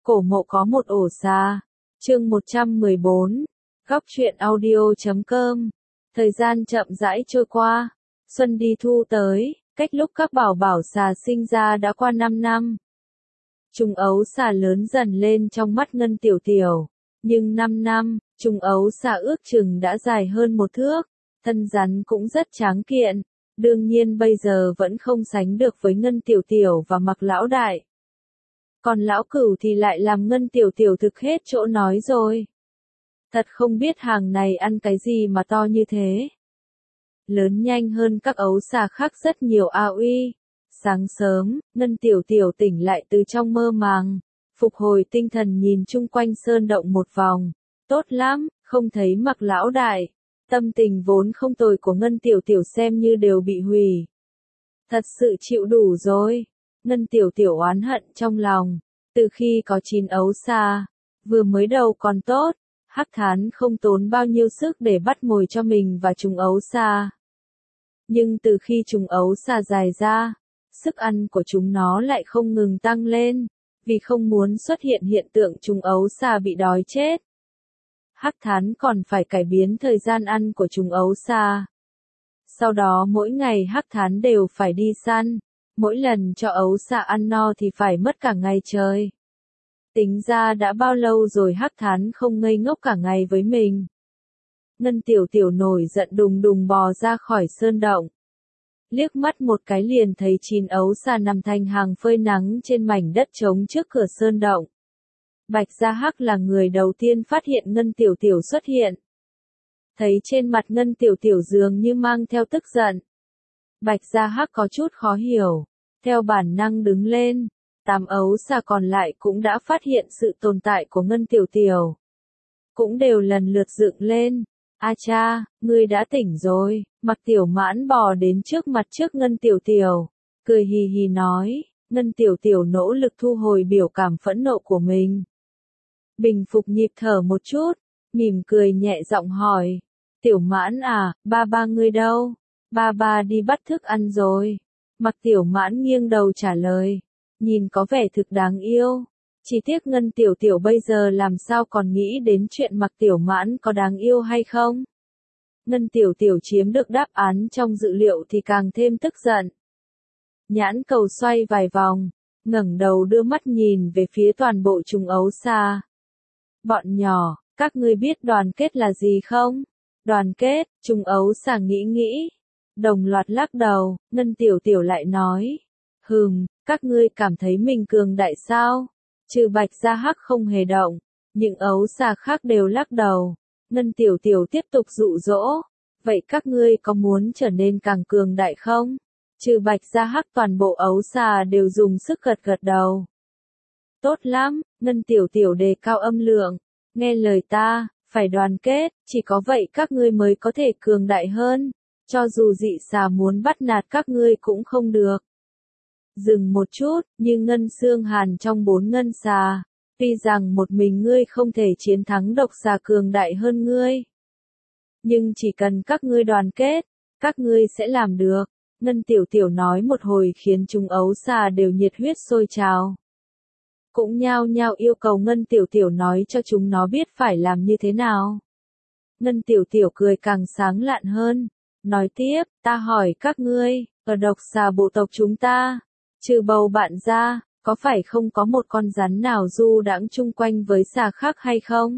Cổ mộ có một ổ xà. Chương 114. Góc truyện audio.com. Thời gian chậm rãi trôi qua. Xuân đi thu tới, cách lúc các bảo bảo xà sinh ra đã qua 5 năm. Trùng ấu xà lớn dần lên trong mắt Ngân Tiểu Tiểu. Nhưng 5 năm, trùng ấu xà ước chừng đã dài hơn 1 thước. Thân rắn cũng rất tráng kiện. Đương nhiên bây giờ vẫn không sánh được với Ngân Tiểu Tiểu và Mặc Lão Đại. Còn lão cửu thì lại làm Ngân Tiểu Tiểu thực hết chỗ nói rồi. Thật không biết hàng này ăn cái gì mà to như thế. Lớn nhanh hơn các ấu xà khác rất nhiều a uy. Sáng sớm, Ngân Tiểu Tiểu tỉnh lại từ trong mơ màng. Phục hồi tinh thần nhìn chung quanh sơn động một vòng. Tốt lắm, không thấy Mặc Lão Đại. Tâm tình vốn không tồi của Ngân Tiểu Tiểu xem như đều bị hủy. Thật sự chịu đủ rồi. Ngân Tiểu Tiểu oán hận trong lòng. Từ khi có 9 ấu xà, vừa mới đầu còn tốt, Hắc Thán không tốn bao nhiêu sức để bắt mồi cho mình và trùng ấu xà. Nhưng từ khi trùng ấu xà dài ra, sức ăn của chúng nó lại không ngừng tăng lên, vì không muốn xuất hiện hiện tượng trùng ấu xà bị đói chết. Hắc Thán còn phải cải biến thời gian ăn của trùng ấu xà. Sau đó mỗi ngày Hắc Thán đều phải đi săn. Mỗi lần cho ấu xà ăn no thì phải mất cả ngày trời. Tính ra đã bao lâu rồi Hắc Thán không ngây ngốc cả ngày với mình. Ngân Tiểu Tiểu nổi giận đùng đùng bò ra khỏi sơn động. Liếc mắt một cái liền thấy 9 ấu xà nằm thành hàng phơi nắng trên mảnh đất trống trước cửa sơn động. Bạch Gia Hắc là người đầu tiên phát hiện Ngân Tiểu Tiểu xuất hiện. Thấy trên mặt Ngân Tiểu Tiểu dường như mang theo tức giận. Bạch Gia Hắc có chút khó hiểu, theo bản năng đứng lên, 8 ấu xà còn lại cũng đã phát hiện sự tồn tại của Ngân Tiểu Tiểu. Cũng đều lần lượt dựng lên, a cha, ngươi đã tỉnh rồi, Mặc Tiểu Mãn bò đến trước Ngân Tiểu Tiểu, cười hì hì nói, Ngân Tiểu Tiểu nỗ lực thu hồi biểu cảm phẫn nộ của mình. Bình phục nhịp thở một chút, mỉm cười nhẹ giọng hỏi, Tiểu Mãn à, ba ba ngươi đâu? Ba đi bắt thức ăn rồi. Mặc Tiểu Mãn nghiêng đầu trả lời. Nhìn có vẻ thực đáng yêu. Chỉ tiếc Ngân Tiểu Tiểu bây giờ làm sao còn nghĩ đến chuyện Mặc Tiểu Mãn có đáng yêu hay không. Ngân Tiểu Tiểu chiếm được đáp án trong dự liệu thì càng thêm tức giận. Nhãn cầu xoay vài vòng, ngẩng đầu đưa mắt nhìn về phía toàn bộ trùng ấu xà. Bọn nhỏ, các ngươi biết đoàn kết là gì không? Đoàn kết, trùng ấu xà nghĩ. Đồng loạt lắc đầu, Ngân Tiểu Tiểu lại nói. Các ngươi cảm thấy mình cường đại sao? Trừ Bạch Gia Hắc không hề động, những ấu xà khác đều lắc đầu. Ngân Tiểu Tiểu tiếp tục dụ dỗ. Vậy các ngươi có muốn trở nên càng cường đại không? Trừ Bạch Gia Hắc toàn bộ ấu xà đều dùng sức gật đầu. Tốt lắm, Ngân Tiểu Tiểu đề cao âm lượng. Nghe lời ta, phải đoàn kết, chỉ có vậy các ngươi mới có thể cường đại hơn. Cho dù dị xà muốn bắt nạt các ngươi cũng không được. Dừng một chút, như Ngân Xương Hàn trong 4 ngân xà. Tuy rằng một mình ngươi không thể chiến thắng độc xà cường đại hơn ngươi. Nhưng chỉ cần các ngươi đoàn kết, các ngươi sẽ làm được. Ngân Tiểu Tiểu nói một hồi khiến chúng ấu xà đều nhiệt huyết sôi trào. Cũng nhao nhao yêu cầu Ngân Tiểu Tiểu nói cho chúng nó biết phải làm như thế nào. Ngân Tiểu Tiểu cười càng sáng lạn hơn. Nói tiếp, ta hỏi các ngươi, ở độc xà bộ tộc chúng ta, trừ bầu bạn ra, có phải không có một con rắn nào du đãng chung quanh với xà khác hay không?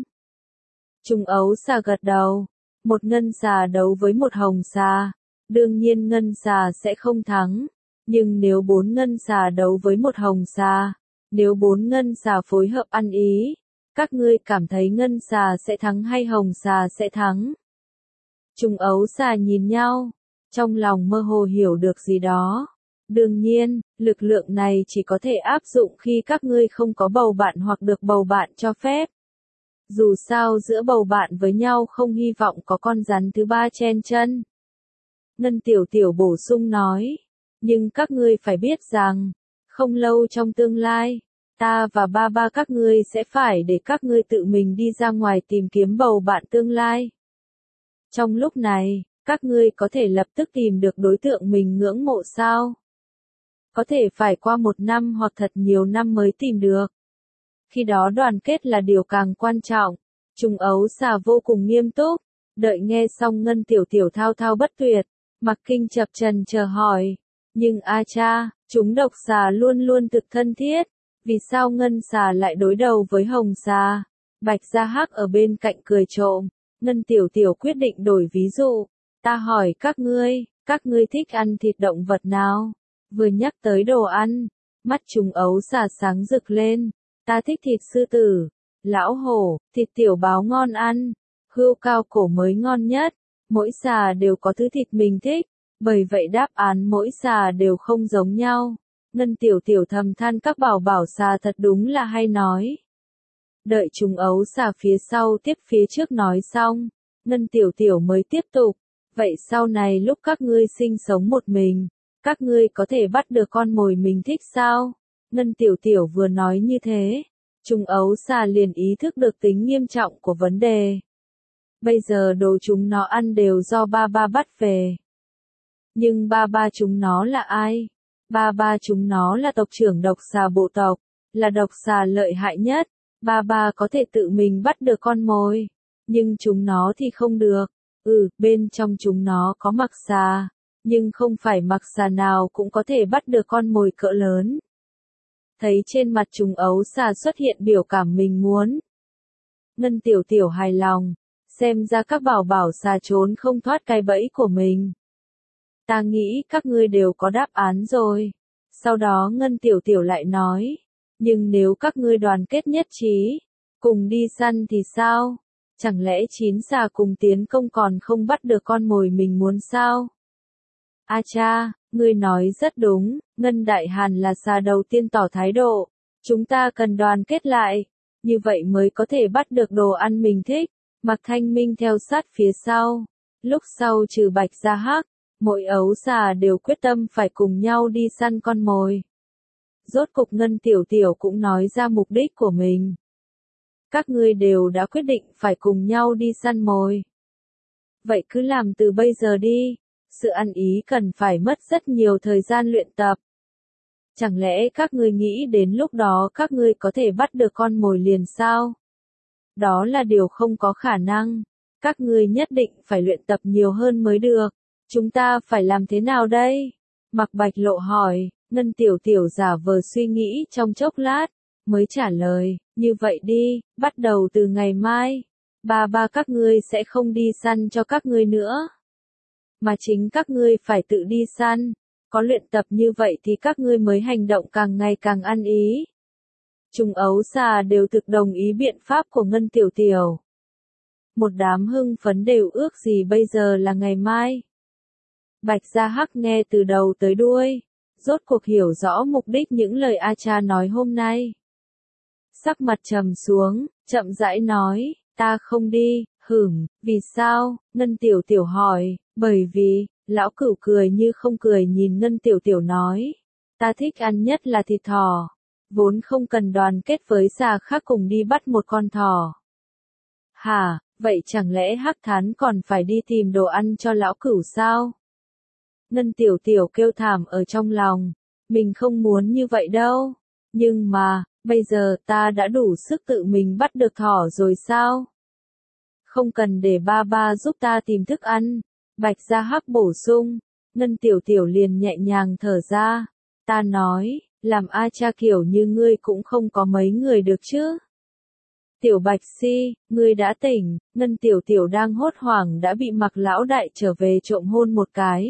Trùng ấu xà gật đầu, một ngân xà đấu với một hồng xà, đương nhiên ngân xà sẽ không thắng, nhưng nếu 4 ngân xà đấu với một hồng xà, nếu 4 ngân xà phối hợp ăn ý, các ngươi cảm thấy ngân xà sẽ thắng hay hồng xà sẽ thắng? Trùng ấu xà nhìn nhau, trong lòng mơ hồ hiểu được gì đó. Đương nhiên, lực lượng này chỉ có thể áp dụng khi các ngươi không có bầu bạn hoặc được bầu bạn cho phép. Dù sao giữa bầu bạn với nhau không hy vọng có con rắn thứ 3 chen chân. Ngân Tiểu Tiểu bổ sung nói, nhưng các ngươi phải biết rằng, không lâu trong tương lai, ta và ba các ngươi sẽ phải để các ngươi tự mình đi ra ngoài tìm kiếm bầu bạn tương lai. Trong lúc này, các ngươi có thể lập tức tìm được đối tượng mình ngưỡng mộ sao? Có thể phải qua 1 năm hoặc thật nhiều năm mới tìm được. Khi đó đoàn kết là điều càng quan trọng. Trùng ấu xà vô cùng nghiêm túc. Đợi nghe xong Ngân Tiểu Tiểu thao thao bất tuyệt. Mặc Kinh chập chần chờ hỏi. Nhưng a cha, chúng độc xà luôn luôn thực thân thiết. Vì sao Ngân xà lại đối đầu với hồng xà? Bạch Gia Hắc ở bên cạnh cười trộm. Ngân Tiểu Tiểu quyết định đổi ví dụ. Ta hỏi các ngươi thích ăn thịt động vật nào? Vừa nhắc tới đồ ăn, mắt trùng ấu xà sáng rực lên. Ta thích thịt sư tử, lão hổ, thịt tiểu báo ngon ăn, hươu cao cổ mới ngon nhất. Mỗi xà đều có thứ thịt mình thích, bởi vậy đáp án mỗi xà đều không giống nhau. Ngân Tiểu Tiểu thầm than các bảo bảo xà thật đúng là hay nói. Đợi trùng ấu xà phía sau tiếp phía trước nói xong, Ngân Tiểu Tiểu mới tiếp tục. Vậy sau này lúc các ngươi sinh sống một mình, các ngươi có thể bắt được con mồi mình thích sao? Ngân Tiểu Tiểu vừa nói như thế, trùng ấu xà liền ý thức được tính nghiêm trọng của vấn đề. Bây giờ đồ chúng nó ăn đều do ba ba bắt về. Nhưng ba ba chúng nó là ai? Ba ba chúng nó là tộc trưởng độc xà bộ tộc, là độc xà lợi hại nhất. Ba ba có thể tự mình bắt được con mồi, nhưng chúng nó thì không được. Bên trong chúng nó có mặc xà, nhưng không phải mặc xà nào cũng có thể bắt được con mồi cỡ lớn. Thấy trên mặt trùng ấu xà xuất hiện biểu cảm mình muốn. Ngân Tiểu Tiểu hài lòng, xem ra các bảo bảo xà trốn không thoát cái bẫy của mình. Ta nghĩ các ngươi đều có đáp án rồi. Sau đó Ngân Tiểu Tiểu lại nói, nhưng nếu các ngươi đoàn kết nhất trí, cùng đi săn thì sao? Chẳng lẽ 9 xà cùng tiến công còn không bắt được con mồi mình muốn sao? A cha, ngươi nói rất đúng, Ngân Đại Hàn là xà đầu tiên tỏ thái độ. Chúng ta cần đoàn kết lại, như vậy mới có thể bắt được đồ ăn mình thích. Mạc Thanh Minh theo sát phía sau. Lúc sau trừ Bạch Gia Hắc, mỗi ấu xà đều quyết tâm phải cùng nhau đi săn con mồi. Rốt cục Ngân Tiểu Tiểu cũng nói ra mục đích của mình. Các ngươi đều đã quyết định phải cùng nhau đi săn mồi. Vậy cứ làm từ bây giờ đi. Sự ăn ý cần phải mất rất nhiều thời gian luyện tập. Chẳng lẽ các ngươi nghĩ đến lúc đó các ngươi có thể bắt được con mồi liền sao? Đó là điều không có khả năng. Các ngươi nhất định phải luyện tập nhiều hơn mới được. Chúng ta phải làm thế nào đây? Mạc Bạch Lộ hỏi. Ngân Tiểu Tiểu giả vờ suy nghĩ trong chốc lát, mới trả lời, như vậy đi, bắt đầu từ ngày mai, ba các ngươi sẽ không đi săn cho các ngươi nữa. Mà chính các ngươi phải tự đi săn, có luyện tập như vậy thì các ngươi mới hành động càng ngày càng ăn ý. Trùng ấu xà đều thực đồng ý biện pháp của Ngân Tiểu Tiểu. Một đám hưng phấn đều ước gì bây giờ là ngày mai. Bạch Gia Hắc nghe từ đầu tới đuôi, rốt cuộc hiểu rõ mục đích những lời A cha nói hôm nay. Sắc mặt trầm xuống, chậm rãi nói, ta không đi, vì sao? Ngân Tiểu Tiểu hỏi, bởi vì, lão cửu cười như không cười nhìn Ngân Tiểu Tiểu nói, ta thích ăn nhất là thịt thỏ, vốn không cần đoàn kết với xà khác cùng đi bắt một con thỏ. Hả, vậy chẳng lẽ Hắc Thán còn phải đi tìm đồ ăn cho lão cửu sao? Ngân Tiểu Tiểu kêu thảm ở trong lòng, mình không muốn như vậy đâu, nhưng mà, bây giờ ta đã đủ sức tự mình bắt được thỏ rồi sao? Không cần để ba ba giúp ta tìm thức ăn. Bạch Gia Hắc bổ sung, Ngân Tiểu Tiểu liền nhẹ nhàng thở ra. Ta nói, làm A cha kiểu như ngươi cũng không có mấy người được chứ. Tiểu Bạch Si, ngươi đã tỉnh. Ngân Tiểu Tiểu đang hốt hoảng đã bị Mạc lão đại trở về trộm hôn một cái.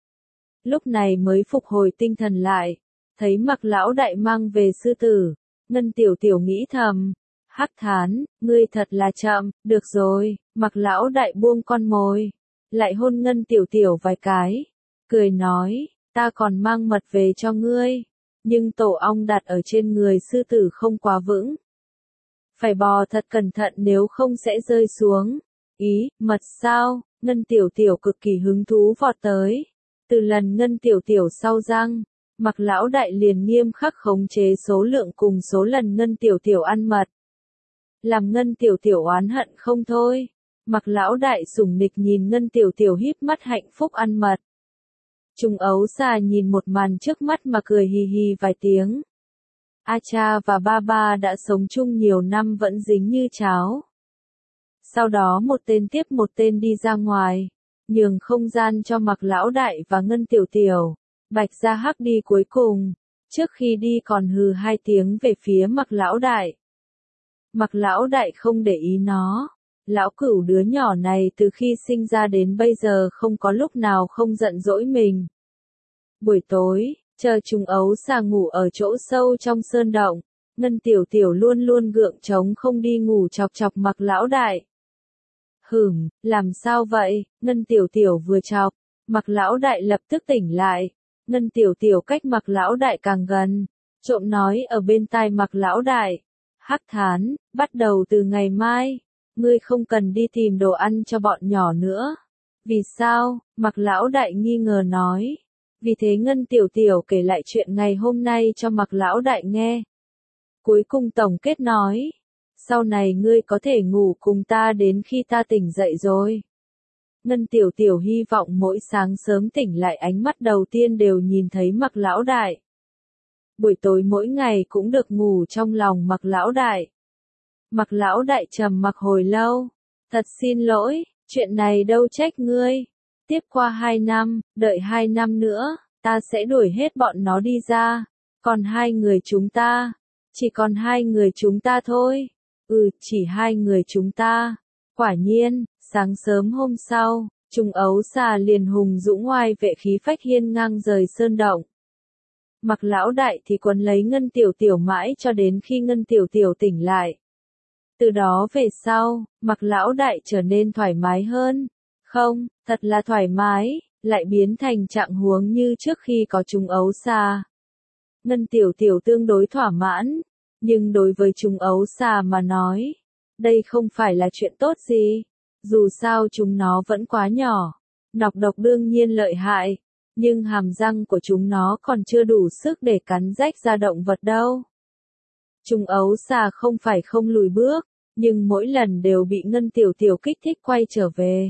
Lúc này mới phục hồi tinh thần lại, thấy Mạc lão đại mang về sư tử. Ngân Tiểu Tiểu nghĩ thầm, Hắc Thán, ngươi thật là chậm, được rồi. Mạc lão đại buông con mồi, lại hôn Ngân Tiểu Tiểu vài cái, cười nói, ta còn mang mật về cho ngươi, nhưng tổ ong đặt ở trên người sư tử không quá vững. Phải bò thật cẩn thận nếu không sẽ rơi xuống. Ý, mật sao? Ngân Tiểu Tiểu cực kỳ hứng thú vọt tới. Từ lần Ngân Tiểu Tiểu sau răng, Mạc lão đại liền nghiêm khắc khống chế số lượng cùng số lần Ngân Tiểu Tiểu ăn mật. Làm Ngân Tiểu Tiểu oán hận không thôi. Mạc lão đại sủng nịch nhìn Ngân Tiểu Tiểu híp mắt hạnh phúc ăn mật. Trùng ấu xà nhìn một màn trước mắt mà cười hì hì vài tiếng. A cha và ba ba đã sống chung nhiều năm vẫn dính như cháo. Sau đó một tên tiếp một tên đi ra ngoài, nhường không gian cho Mạc Lão Đại và Ngân Tiểu Tiểu. Bạch Gia Hắc đi cuối cùng, trước khi đi còn hừ hai tiếng về phía Mạc Lão Đại. Mạc Lão Đại không để ý nó. Lão Cửu đứa nhỏ này từ khi sinh ra đến bây giờ không có lúc nào không giận dỗi mình. Buổi tối, chờ Trùng Ấu Xà ngủ ở chỗ sâu trong sơn động, Ngân Tiểu Tiểu luôn luôn gượng chống không đi ngủ chọc chọc Mạc Lão Đại. Làm sao vậy? Ngân Tiểu Tiểu vừa chọc, Mạc Lão Đại lập tức tỉnh lại. Ngân Tiểu Tiểu cách Mạc Lão Đại càng gần, trộm nói ở bên tai Mạc Lão Đại. Hắc Thán, bắt đầu từ ngày mai, ngươi không cần đi tìm đồ ăn cho bọn nhỏ nữa. Vì sao? Mạc Lão Đại nghi ngờ nói. Vì thế Ngân Tiểu Tiểu kể lại chuyện ngày hôm nay cho Mạc Lão Đại nghe. Cuối cùng tổng kết nói. Sau này ngươi có thể ngủ cùng ta đến khi ta tỉnh dậy rồi. Ngân Tiểu Tiểu hy vọng mỗi sáng sớm tỉnh lại ánh mắt đầu tiên đều nhìn thấy Mạc Lão Đại. Buổi tối mỗi ngày cũng được ngủ trong lòng Mạc Lão Đại. Mạc Lão Đại trầm mặc hồi lâu. Thật xin lỗi, chuyện này đâu trách ngươi. Tiếp qua 2 năm, đợi 2 năm nữa, ta sẽ đuổi hết bọn nó đi ra. Còn 2 người chúng ta. Chỉ còn 2 người chúng ta thôi. Chỉ 2 người chúng ta. Quả nhiên, sáng sớm hôm sau, Trùng Ấu Xà liền hùng dũng oai vệ khí phách hiên ngang rời sơn động. Mạc Lão Đại thì quấn lấy Ngân Tiểu Tiểu mãi cho đến khi Ngân Tiểu Tiểu tỉnh lại. Từ đó về sau, Mạc Lão Đại trở nên thoải mái hơn. Không, thật là thoải mái, lại biến thành trạng huống như trước khi có Trùng Ấu Xà. Ngân Tiểu Tiểu tương đối thỏa mãn, nhưng đối với Trùng Ấu Xà mà nói, đây không phải là chuyện tốt gì. Dù sao chúng nó vẫn quá nhỏ, nọc độc đương nhiên lợi hại, nhưng hàm răng của chúng nó còn chưa đủ sức để cắn rách da động vật đâu. Trùng Ấu Xà không phải không lùi bước, nhưng mỗi lần đều bị Ngân Tiểu Tiểu kích thích quay trở về.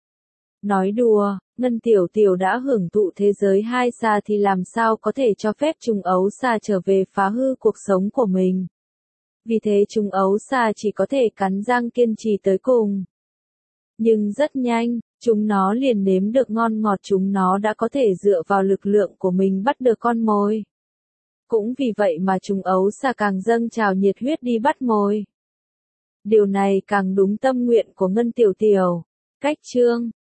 Nói đùa, Ngân Tiểu Tiểu đã hưởng thụ thế giới 2 xà thì làm sao có thể cho phép Trùng Ấu Xà trở về phá hư cuộc sống của mình. Vì thế Trùng Ấu Xà chỉ có thể cắn răng kiên trì tới cùng. Nhưng rất nhanh, chúng nó liền nếm được ngon ngọt, chúng nó đã có thể dựa vào lực lượng của mình bắt được con mồi. Cũng vì vậy mà Trùng Ấu Xà càng dâng trào nhiệt huyết đi bắt mồi. Điều này càng đúng tâm nguyện của Ngân Tiểu Tiểu. Cách chương